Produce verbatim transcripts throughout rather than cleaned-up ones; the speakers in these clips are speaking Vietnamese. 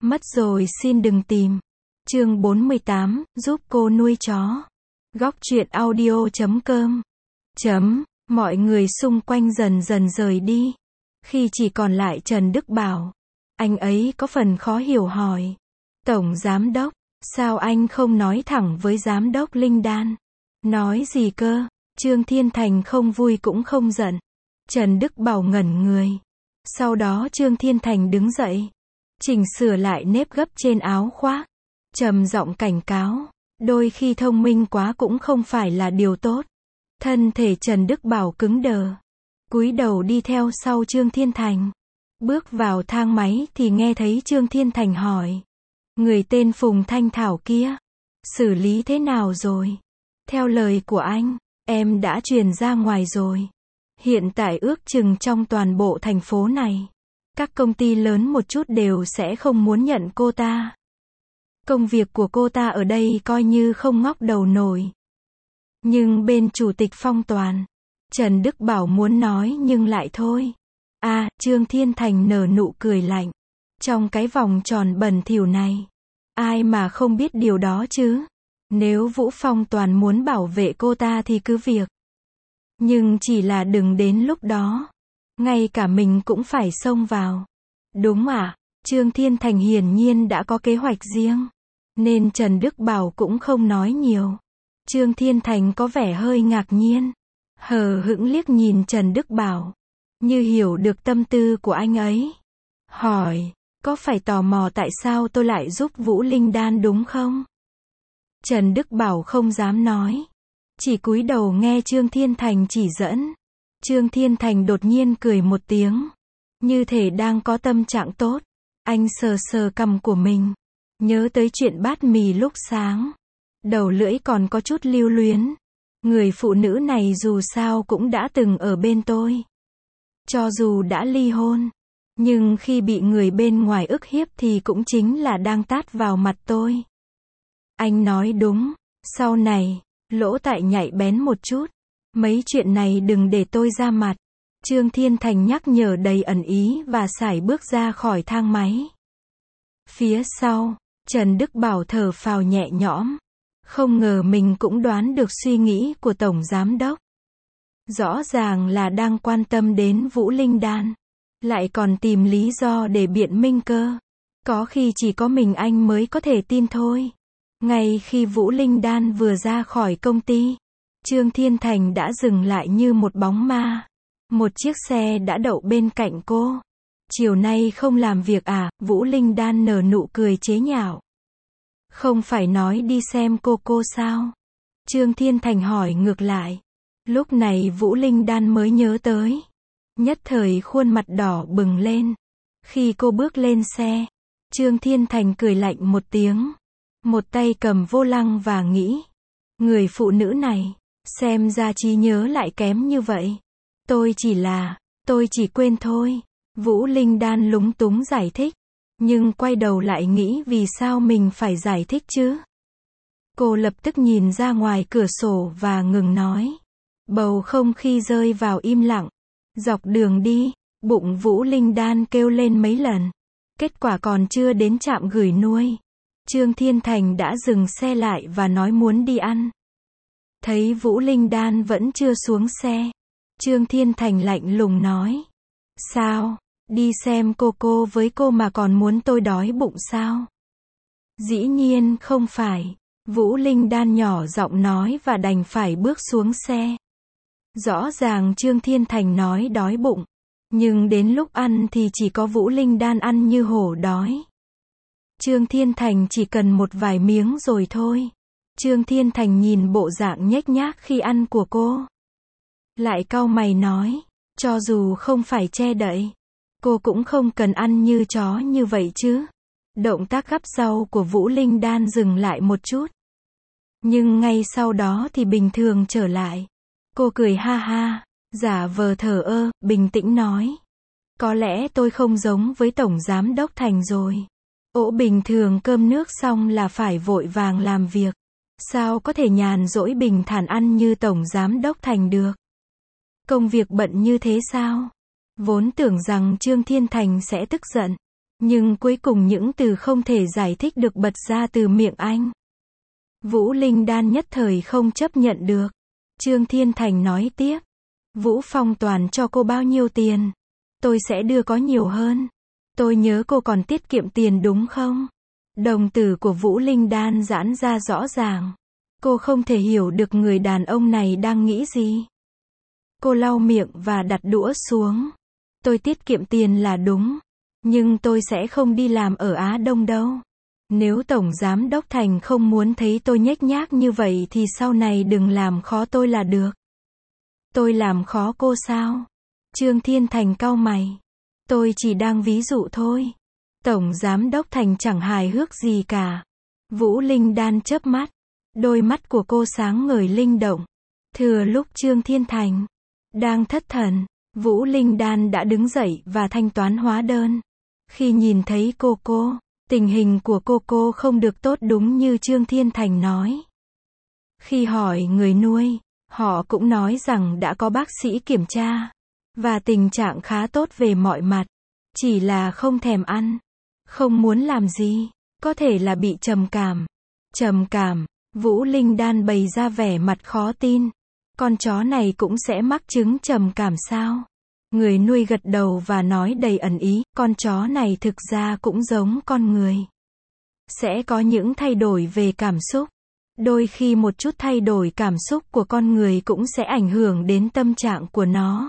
Mất rồi xin đừng tìm. Chương bốn mươi tám, giúp cô nuôi chó. Góc truyện audio chấm com. Chấm, mọi người xung quanh dần dần rời đi. Khi chỉ còn lại Trần Đức Bảo, anh ấy có phần khó hiểu hỏi. Tổng giám đốc, sao anh không nói thẳng với giám đốc Linh Đan? Nói gì cơ? Trương Thiên Thành không vui cũng không giận. Trần Đức Bảo ngẩn người. Sau đó Trương Thiên Thành đứng dậy, chỉnh sửa lại nếp gấp trên áo khoác, trầm giọng cảnh cáo, đôi khi thông minh quá cũng không phải là điều tốt. Thân thể Trần Đức Bảo cứng đờ, cúi đầu đi theo sau Trương Thiên Thành. Bước vào thang máy thì nghe thấy Trương Thiên Thành hỏi, người tên Phùng Thanh Thảo kia, xử lý thế nào rồi? Theo lời của anh, em đã truyền ra ngoài rồi. Hiện tại ước chừng trong toàn bộ thành phố này, các công ty lớn một chút đều sẽ không muốn nhận cô ta. Công việc của cô ta ở đây coi như không ngóc đầu nổi. Nhưng bên chủ tịch Phong Toàn, Trần Đức Bảo muốn nói nhưng lại thôi. À, Trương Thiên Thành nở nụ cười lạnh. Trong cái vòng tròn bẩn thỉu này, ai mà không biết điều đó chứ? Nếu Vũ Phong Toàn muốn bảo vệ cô ta thì cứ việc. Nhưng chỉ là đừng đến lúc đó, ngay cả mình cũng phải xông vào. Đúng à? Trương Thiên Thành hiển nhiên đã có kế hoạch riêng, nên Trần Đức Bảo cũng không nói nhiều. Trương Thiên Thành có vẻ hơi ngạc nhiên, hờ hững liếc nhìn Trần Đức Bảo, như hiểu được tâm tư của anh ấy. Hỏi, có phải tò mò tại sao tôi lại giúp Vũ Linh Đan đúng không? Trần Đức Bảo không dám nói, chỉ cúi đầu nghe Trương Thiên Thành chỉ dẫn. Trương Thiên Thành đột nhiên cười một tiếng, như thể đang có tâm trạng tốt. Anh sờ sờ cằm của mình, nhớ tới chuyện bát mì lúc sáng. Đầu lưỡi còn có chút lưu luyến. Người phụ nữ này dù sao cũng đã từng ở bên tôi. Cho dù đã ly hôn, nhưng khi bị người bên ngoài ức hiếp thì cũng chính là đang tát vào mặt tôi. Anh nói đúng, sau này, lỗ tai nhạy bén một chút. Mấy chuyện này đừng để tôi ra mặt. Trương Thiên Thành nhắc nhở đầy ẩn ý và sải bước ra khỏi thang máy. Phía sau, Trần Đức Bảo thở phào nhẹ nhõm. Không ngờ mình cũng đoán được suy nghĩ của Tổng Giám Đốc. Rõ ràng là đang quan tâm đến Vũ Linh Đan, lại còn tìm lý do để biện minh cơ. Có khi chỉ có mình anh mới có thể tin thôi. Ngay khi Vũ Linh Đan vừa ra khỏi công ty, Trương Thiên Thành đã dừng lại như một bóng ma. Một chiếc xe đã đậu bên cạnh cô. Chiều nay không làm việc à? Vũ Linh Đan nở nụ cười chế nhạo. Không phải nói đi xem cô cô sao? Trương Thiên Thành hỏi ngược lại. Lúc này Vũ Linh Đan mới nhớ tới. Nhất thời khuôn mặt đỏ bừng lên. Khi cô bước lên xe, Trương Thiên Thành cười lạnh một tiếng. Một tay cầm vô lăng và nghĩ. Người phụ nữ này, xem ra trí nhớ lại kém như vậy. Tôi chỉ là, tôi chỉ quên thôi. Vũ Linh Đan lúng túng giải thích. Nhưng quay đầu lại nghĩ vì sao mình phải giải thích chứ? Cô lập tức nhìn ra ngoài cửa sổ và ngừng nói. Bầu không khí rơi vào im lặng. Dọc đường đi, bụng Vũ Linh Đan kêu lên mấy lần. Kết quả còn chưa đến trạm gửi nuôi, Trương Thiên Thành đã dừng xe lại và nói muốn đi ăn. Thấy Vũ Linh Đan vẫn chưa xuống xe, Trương Thiên Thành lạnh lùng nói. Sao? Đi xem cô cô với cô mà còn muốn tôi đói bụng sao? Dĩ nhiên không phải. Vũ Linh Đan nhỏ giọng nói và đành phải bước xuống xe. Rõ ràng Trương Thiên Thành nói đói bụng, nhưng đến lúc ăn thì chỉ có Vũ Linh Đan ăn như hổ đói. Trương Thiên Thành chỉ cần một vài miếng rồi thôi. Trương Thiên Thành nhìn bộ dạng nhếch nhác khi ăn của cô, lại cau mày nói, cho dù không phải che đậy, cô cũng không cần ăn như chó như vậy chứ. Động tác gắp rau của Vũ Linh Đan dừng lại một chút, nhưng ngay sau đó thì bình thường trở lại. Cô cười ha ha, giả vờ thờ ơ, bình tĩnh nói. Có lẽ tôi không giống với Tổng Giám Đốc Thành rồi. Ổ bình thường cơm nước xong là phải vội vàng làm việc. Sao có thể nhàn rỗi bình thản ăn như Tổng Giám Đốc Thành được? Công việc bận như thế sao? Vốn tưởng rằng Trương Thiên Thành sẽ tức giận, Nhưng cuối cùng những từ không thể giải thích được bật ra từ miệng anh. Vũ Linh Đan nhất thời không chấp nhận được. Trương Thiên Thành nói tiếp. Vũ Phong Toàn cho cô bao nhiêu tiền? Tôi sẽ đưa có nhiều hơn. Tôi nhớ cô còn tiết kiệm tiền đúng không? Đồng tử của Vũ Linh Đan giãn ra rõ ràng. Cô không thể hiểu được người đàn ông này đang nghĩ gì. Cô lau miệng và đặt đũa xuống. Tôi tiết kiệm tiền là đúng. Nhưng tôi sẽ không đi làm ở Á Đông đâu. Nếu Tổng Giám Đốc Thành không muốn thấy tôi nhếch nhác như vậy thì sau này đừng làm khó tôi là được. Tôi làm khó cô sao? Trương Thiên Thành cau mày. Tôi chỉ đang ví dụ thôi. Tổng Giám Đốc Thành chẳng hài hước gì cả. Vũ Linh Đan chớp mắt. Đôi mắt của cô sáng ngời linh động. Thừa lúc Trương Thiên Thành đang thất thần, Vũ Linh Đan đã đứng dậy và thanh toán hóa đơn. Khi nhìn thấy cô cô, tình hình của cô cô không được tốt đúng như Trương Thiên Thành nói. Khi hỏi người nuôi, họ cũng nói rằng đã có bác sĩ kiểm tra, và tình trạng khá tốt về mọi mặt. Chỉ là không thèm ăn, không muốn làm gì, có thể là bị trầm cảm. Trầm cảm, Vũ Linh Đan bày ra vẻ mặt khó tin. Con chó này cũng sẽ mắc chứng trầm cảm sao? Người nuôi gật đầu và nói đầy ẩn ý, con chó này thực ra cũng giống con người. Sẽ có những thay đổi về cảm xúc. Đôi khi một chút thay đổi cảm xúc của con người cũng sẽ ảnh hưởng đến tâm trạng của nó.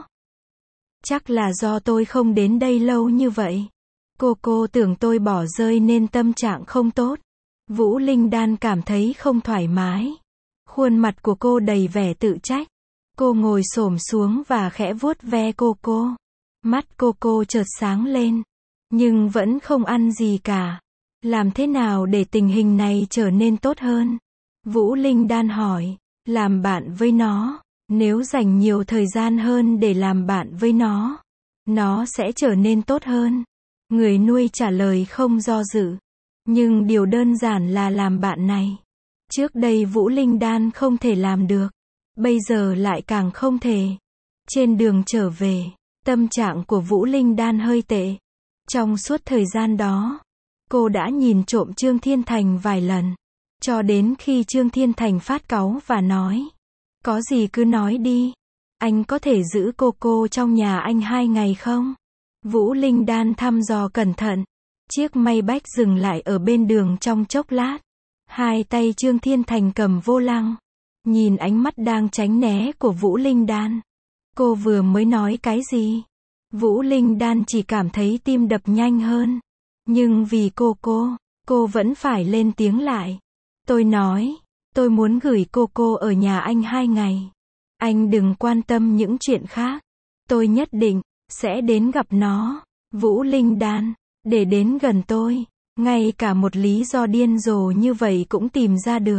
Chắc là do tôi không đến đây lâu như vậy. Cô cô tưởng tôi bỏ rơi nên tâm trạng không tốt. Vũ Linh Đan cảm thấy không thoải mái. Khuôn mặt của cô đầy vẻ tự trách. Cô ngồi xổm xuống và khẽ vuốt ve cô cô. Mắt cô cô chợt sáng lên. Nhưng vẫn không ăn gì cả. Làm thế nào để tình hình này trở nên tốt hơn? Vũ Linh Đan hỏi. Làm bạn với nó. Nếu dành nhiều thời gian hơn để làm bạn với nó, nó sẽ trở nên tốt hơn. Người nuôi trả lời không do dự. Nhưng điều đơn giản là làm bạn này. Trước đây Vũ Linh Đan không thể làm được. Bây giờ lại càng không thể. Trên đường trở về, tâm trạng của Vũ Linh Đan hơi tệ. Trong suốt thời gian đó, cô đã nhìn trộm Trương Thiên Thành vài lần. Cho đến khi Trương Thiên Thành phát cáu và nói. Có gì cứ nói đi. Anh có thể giữ cô cô trong nhà anh hai ngày không? Vũ Linh Đan thăm dò cẩn thận. Chiếc Maybach dừng lại ở bên đường trong chốc lát. Hai tay Trương Thiên Thành cầm vô lăng. Nhìn ánh mắt đang tránh né của Vũ Linh Đan. Cô vừa mới nói cái gì? Vũ Linh Đan chỉ cảm thấy tim đập nhanh hơn. Nhưng vì cô cô, cô vẫn phải lên tiếng lại. Tôi nói, tôi muốn gửi cô cô ở nhà anh hai ngày. Anh đừng quan tâm những chuyện khác. Tôi nhất định sẽ đến gặp nó. Vũ Linh Đan, để đến gần tôi, ngay cả một lý do điên rồ như vậy cũng tìm ra được.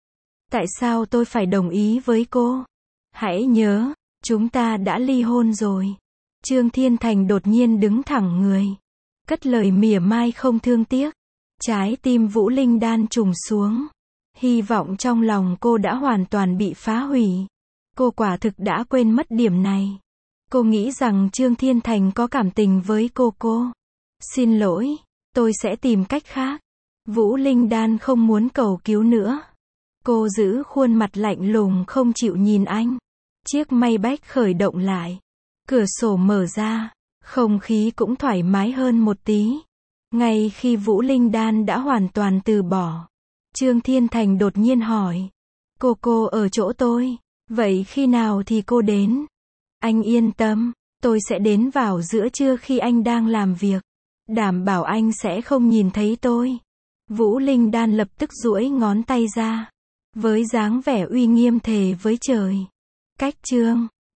Tại sao tôi phải đồng ý với cô? Hãy nhớ, chúng ta đã ly hôn rồi. Trương Thiên Thành đột nhiên đứng thẳng người. Cất lời mỉa mai không thương tiếc. Trái tim Vũ Linh Đan trùng xuống. Hy vọng trong lòng cô đã hoàn toàn bị phá hủy. Cô quả thực đã quên mất điểm này. Cô nghĩ rằng Trương Thiên Thành có cảm tình với cô cô. Xin lỗi, tôi sẽ tìm cách khác. Vũ Linh Đan không muốn cầu cứu nữa. Cô giữ khuôn mặt lạnh lùng không chịu nhìn anh. Chiếc Maybach khởi động lại. Cửa sổ mở ra. Không khí cũng thoải mái hơn một tí. Ngay khi Vũ Linh Đan đã hoàn toàn từ bỏ, Trương Thiên Thành đột nhiên hỏi. Cô cô ở chỗ tôi. Vậy khi nào thì cô đến? Anh yên tâm, tôi sẽ đến vào giữa trưa khi anh đang làm việc. Đảm bảo anh sẽ không nhìn thấy tôi. Vũ Linh Đan lập tức duỗi ngón tay ra. Với dáng vẻ uy nghiêm thề với trời. Cách chương